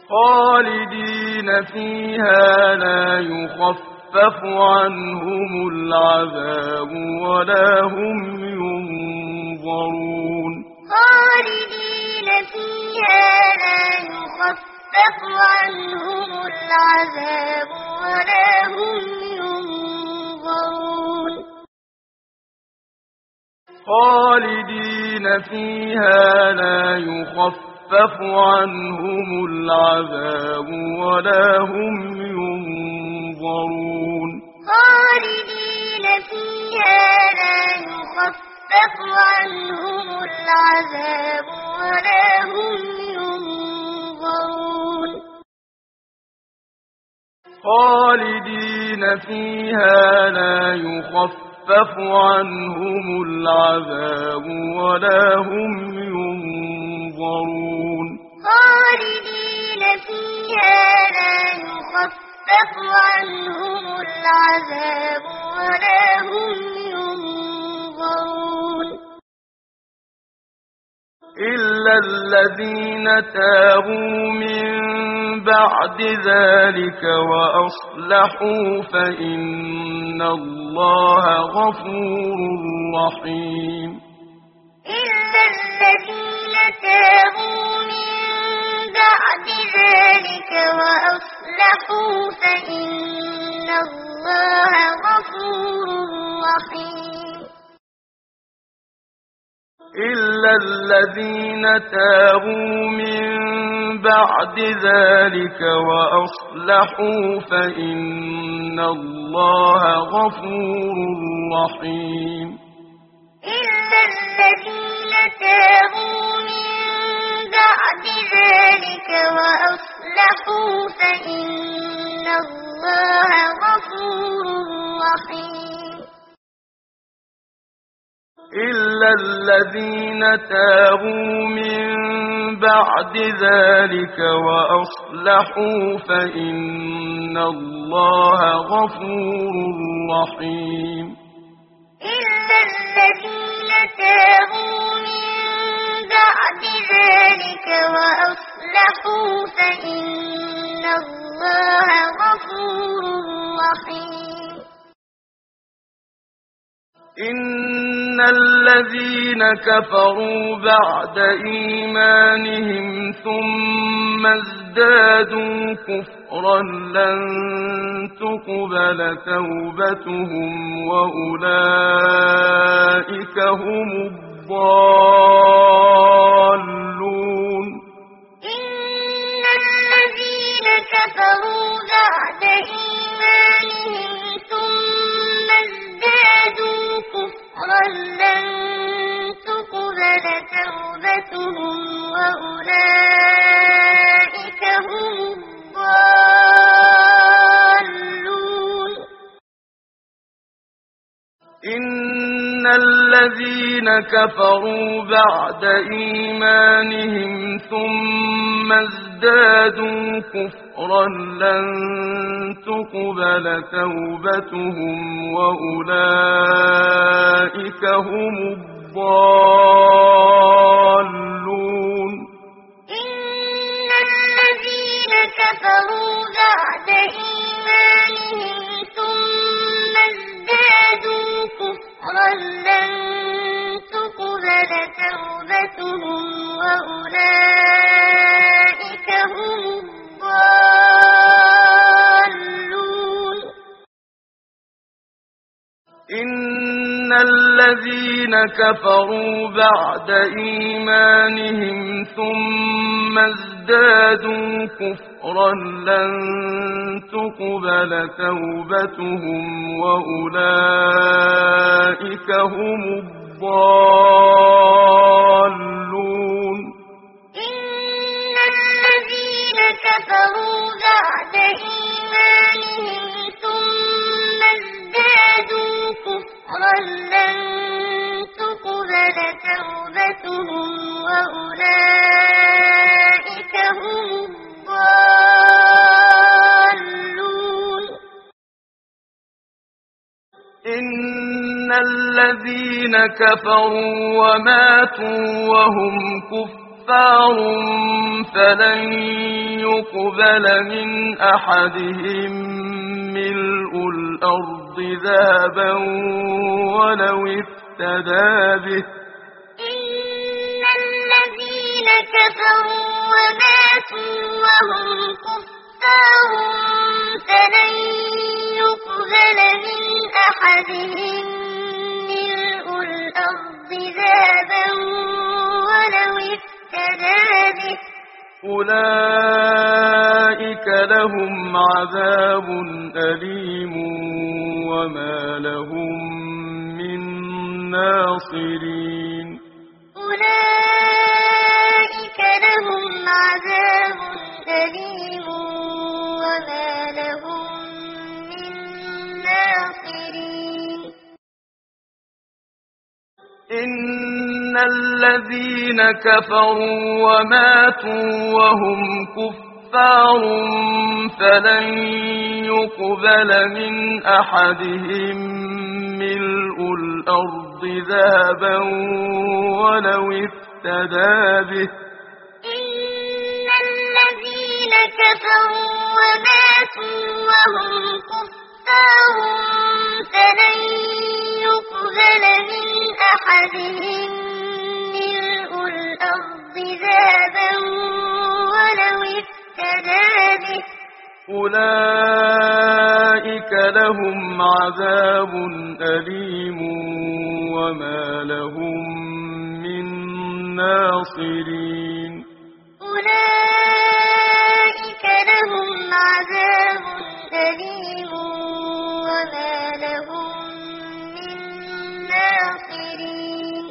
خالدين فيها لا يخفف عنهم العذاب ولا هم ينظرون خالدين فيها لا يخفف عنهم العذاب ولا هم ينظرون خالدين فيها لا يخفف عنهم العذاب ولا هم ينظرون خالدين فيها لا يخفف عنهم العذاب ولا هم ينظرون خالدين فيها لا يخفف عنهم العذاب ولا هم ينظرون خالدين فيها لا يخفف عنهم العذاب ولا هم ينظرون إلا الذين تابوا من بعد ذلك وأصلحوا فإن الله غفور رحيم إلا الذين تابوا من بعد ذلك وأصلحوا فإن الله غفور رحيم إلا الذين تابوا من بعد ذلك وأصلحوا فإن الله غفور رحيم إلا الذين تابوا من بعد ذلك وأصلحوا فإن الله غفور رحيم إلا الذين تابوا من بعد ذلك وأصلحوا فإن الله غفور رحيم إلا الذين تابوا من بعد ذلك وأصلحوا فإن الله غفور رحيم إن الذين كفروا بعد إيمانهم ثم ازدادوا كفرا لن تقبل توبتهم وأولئك هم الضالون إن الذين كفروا بعد إيمانهم ثم ازدادوا كفرا لن تقبل توبتهم وأولئك هم الضالون إن الذين كفروا بعد إيمانهم ثم ازدادوا كفرا لن تقبل توبتهم وأولئك هم الضالون إن الذين كفروا بعد إيمانهم ثم ازدادوا كفرا لن تقبل توبتهم وأولئك هم الضالون إن الذين كفروا بعد إيمانهم ثم ازدادوا كفرا لن تقبل توبتهم وأولئك هم الضالون إن الذين كفروا بعد إيمانهم ثم ازدادوا كفرا لن تقبل توبتهم وأولئك هم الضالون إن الذين كفروا وماتوا وهم كفار كفار فلن يقبل من أحدهم ملء الأرض ذهبا ولو افتدى به إن الذين كفروا وماتوا وهم كفار فلن يقبل من أحدهم ملء الأرض ذهبا ولو افتدى به أولئك لهم عذاب أليم وما لهم من ناصرين أولئك لهم عذاب أليم وما لهم من ناصرين إن الذين كفروا وماتوا وهم كفار فلن يقبل من أحدهم ملء الأرض ذهبا ولو افتدى به إن الذين كفروا وماتوا وهم كفار فلن يقبل من أحدهم ملء الأرض ذهبا ولو افتدى به أولئك لهم عذاب أليم وما لهم من ناصرين أولئك لهم عذاب أليم وما لهم من ناصرين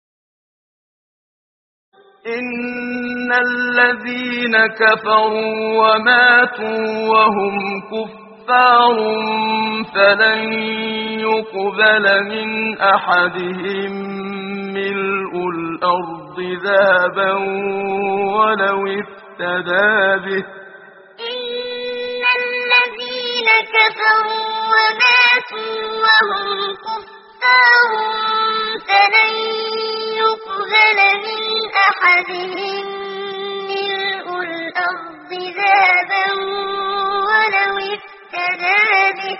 إن الذين كفروا وماتوا وهم كفار فلن يقبل من أحدهم ملء الأرض ذهبا ولو افتدى به إن الذين كفروا وماتوا وهم كفار فلن يقبل من أحدهم ملء الأرض ذهبا ولو افتدى به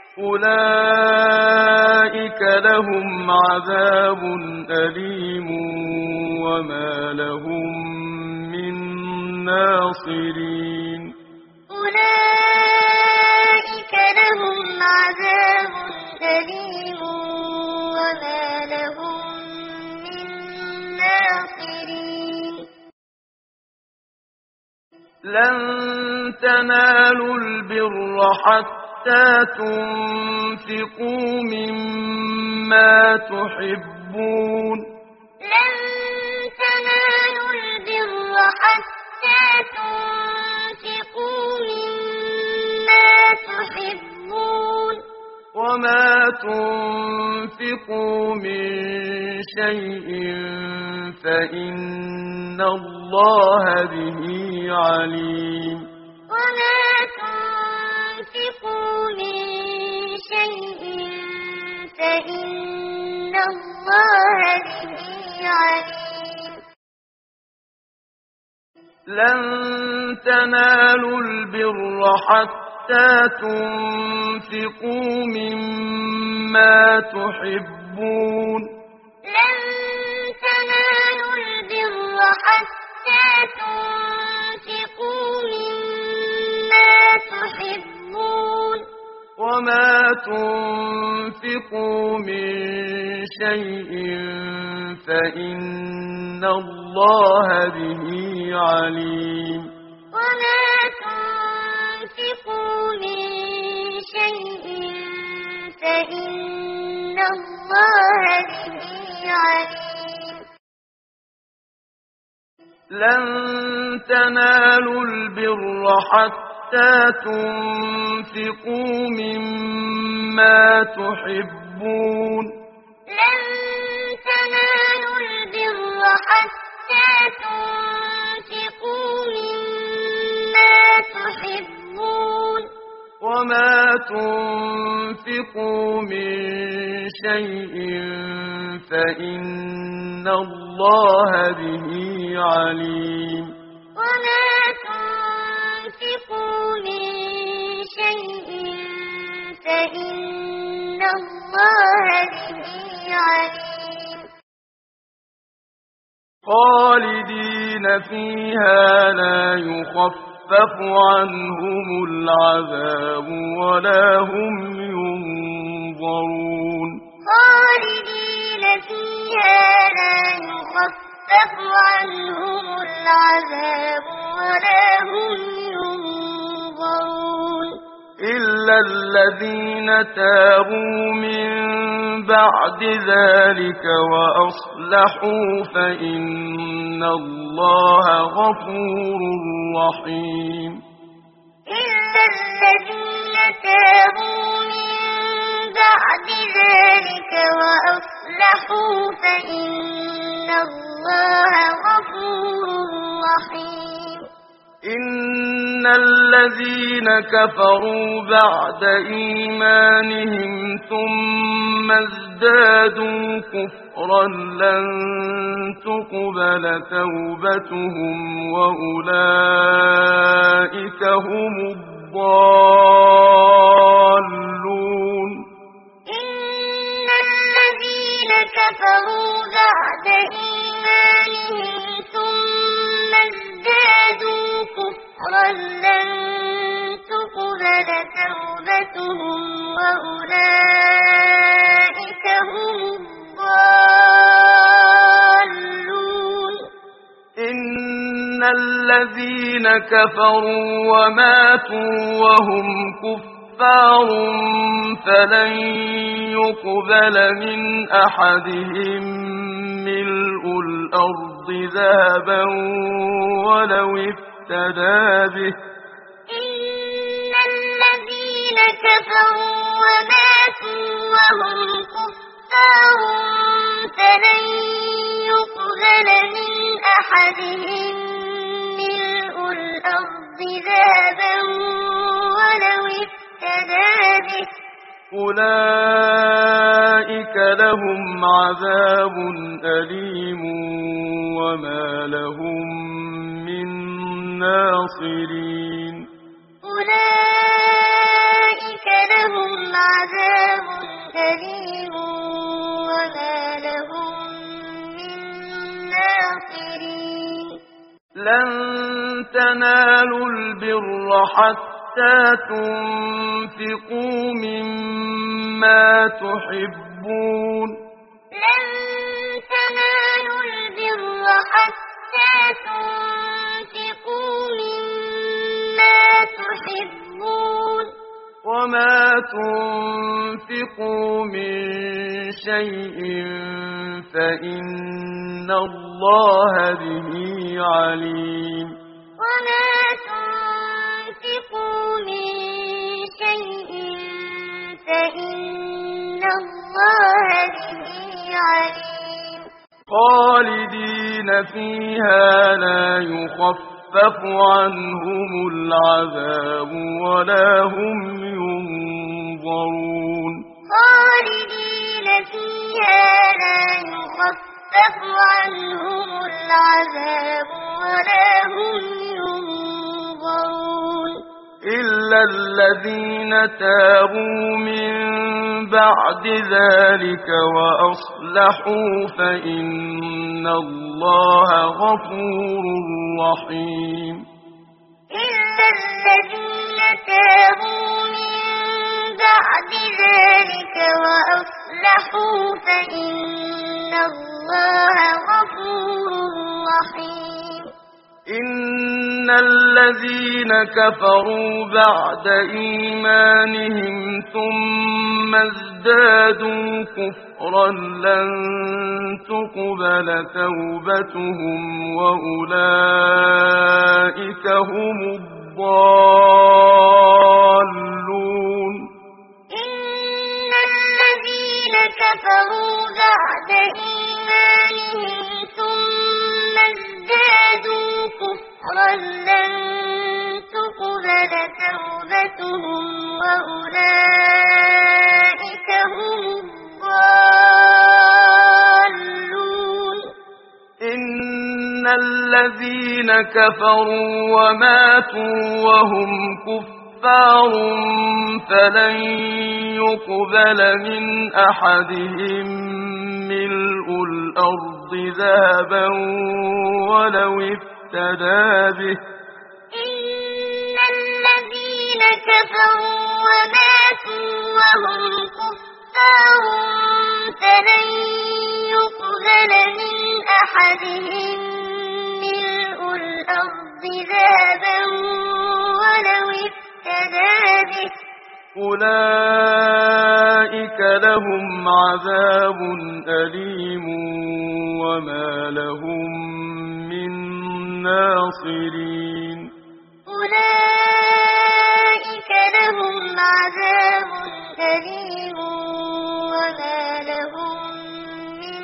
أولئك لهم عذاب أليم وما لهم من ناصرين أولئك لهم عذاب أليم وما لهم من ناصرين لن تنالوا البر حتى تنفقوا مما تحبون لن تنالوا البر حتى تنفقوا مما تحبون وما تنفقوا من شيء فإن الله به عليم وما تنفقوا من شيء فإن الله به عليم لن تنالوا البر حتى تنفقوا مما تحبون لن تنالوا البر حتى تنفقوا مما تحبون وما تنفقوا من شيء فإن الله به عليم وما تنفقوا من شيء فإن الله به عليم لن تنالوا البر حتى تنفقوا مما تحبون لن تنالوا البر حتى تنفقوا مما تحبون وما تنفقوا من شيء فإن الله به عليم وما تنفقوا من شيء فإن الله به عليم خالدين فيها لا يخفف عنهم العذاب ولا هم ينظرون خالدين فيها لا يخفف عنهم العذاب ولا هم ينظرون إلا الذين تابوا من بعد ذلك وأصلحوا فإن الله غفور رحيم إلا الذين تابوا من بعد ذلك وأصلحوا فإن الله غفور رحيم إن الذين كفروا بعد إيمانهم ثم ازدادوا كفرا لن تقبل توبتهم وأولئك هم الضالون إن الذين كفروا بعد إيمانهم ثم ازدادوا كفرا لن تقبل توبتهم وأولئك هم الضالون إن الذين كفروا وماتوا وهم كفار فلن يقبل من أحدهم ملء الأرض ذهبا ولو افتدى به إن الذين كفروا وماتوا وهم كفار فلن يقبل من أحدهم ملء الأرض ذهبا ولو افتدى به أولئك لهم عذاب أليم وما لهم من ناصرين أولئك لهم عذاب أليم وما لهم من ناصرين لن تنالوا البر حتى تنفقوا مما تحبون لن تنالوا البر حتى تنفقوا مما تحبون وما تنفقوا من شيء فإن الله به عليم وما تنفقوا من شيء فإن الله به عليم خالدين فيها لا يخفف عنهم العذاب ولا هم ينظرون خالدين فيها لا يخفف عنهم العذاب ولا هم ينظرون إلا الذين تابوا من بعد ذلك وأصلحوا فإن الله غفور رحيم إلا الذين تابوا من بعد ذلك وأصلحوا فإن الله غفور رحيم إن الذين كفروا بعد إيمانهم ثم ازدادوا كفرا لن تقبل توبتهم وأولئك هم الضالون إن الذين كفروا بعد إيمانهم ثم ازدادوا كفرا لن تقبل توبتهم وأولئك هم الضالون إن الذين كفروا وماتوا وهم كفار فلن يقبل من أحدهم ملء الأرض ذهبا ولو افتدى به إن الذين كفروا وماتوا وهم كفار فلن يقبل من أحدهم ملء الأرض ذهبا ولو افتدى به أولئك لهم عذاب أليم وما لهم من ناصرين أولئك لهم عذاب أليم وما لهم من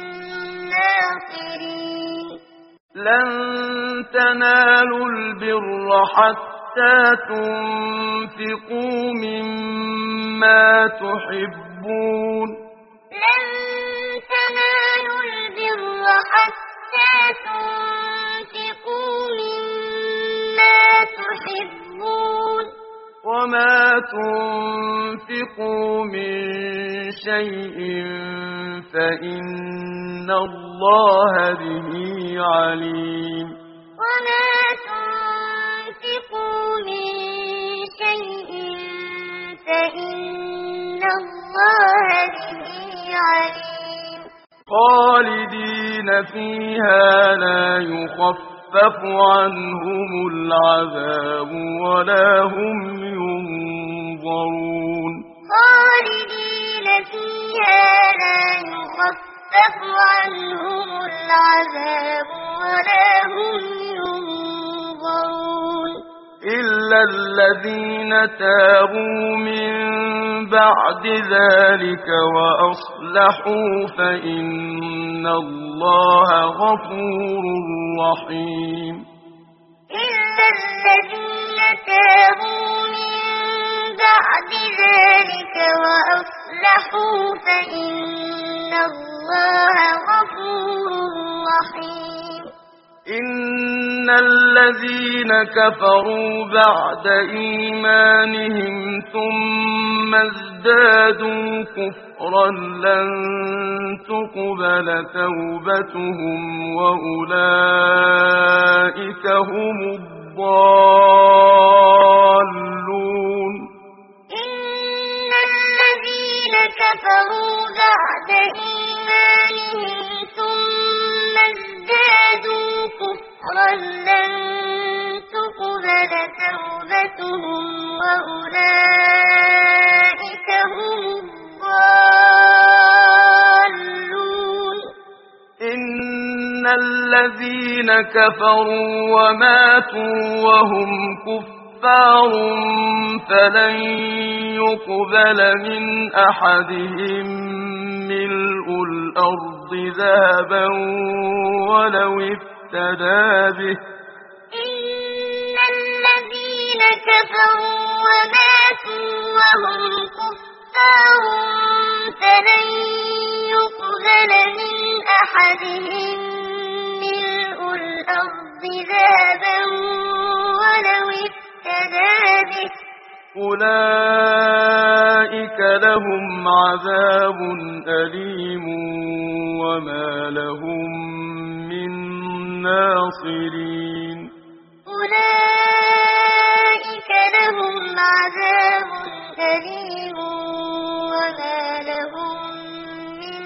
ناصرين لن تنالوا البر حتى تنفقوا مما تحبون لن تنالوا البر حتى تنفقوا مما تحبون وما تنفقوا من شيء فإن الله به عليم وما تنفقوا من شيء فإن الله به عليم خالدين فيها لا يخفف عنهم العذاب ولا هم ينظرون خالدين فيها لا يخفف عنهم العذاب ولا هم ينظرون إلا الذين تابوا من بعد ذلك وأصلحوا فإن الله غفور رحيم إلا الذين تابوا من بعد ذلك وأصلحوا فإن الله غفور رحيم إن الذين كفروا بعد إيمانهم ثم ازدادوا كفرا لن تقبل توبتهم وأولئك هم الضالون إن الذين كفروا بعد إيمانهم ثم ازدادوا كفرا لن تقبل توبتهم وأولئك هم الضالون إن الذين كفروا وماتوا وهم كفار فلن يقبل من أحدهم ملء الأرض ذهبا ولو افتدى به إن الذين كفروا وماتوا وهم كفار فلن يقبل من أحدهم ملء الأرض ذهبا ولو افتدى به أولئك لهم عذاب أليم وما لهم من ناصرين أولئك لهم عذاب أليم وما لهم من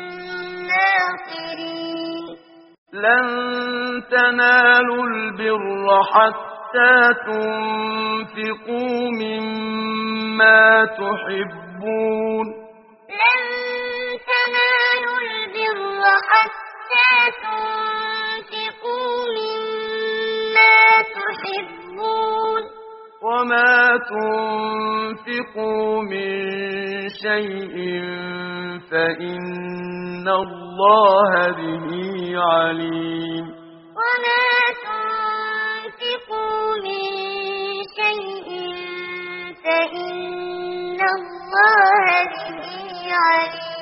ناصرين لن تنالوا البر حتى تنفقوا مما تحبون لن تنالوا البر حتى تنفقوا مما تحبون وما تنفقوا من شيء فإن الله به عليم وما تنفقوا من شيء فإن الله به عليم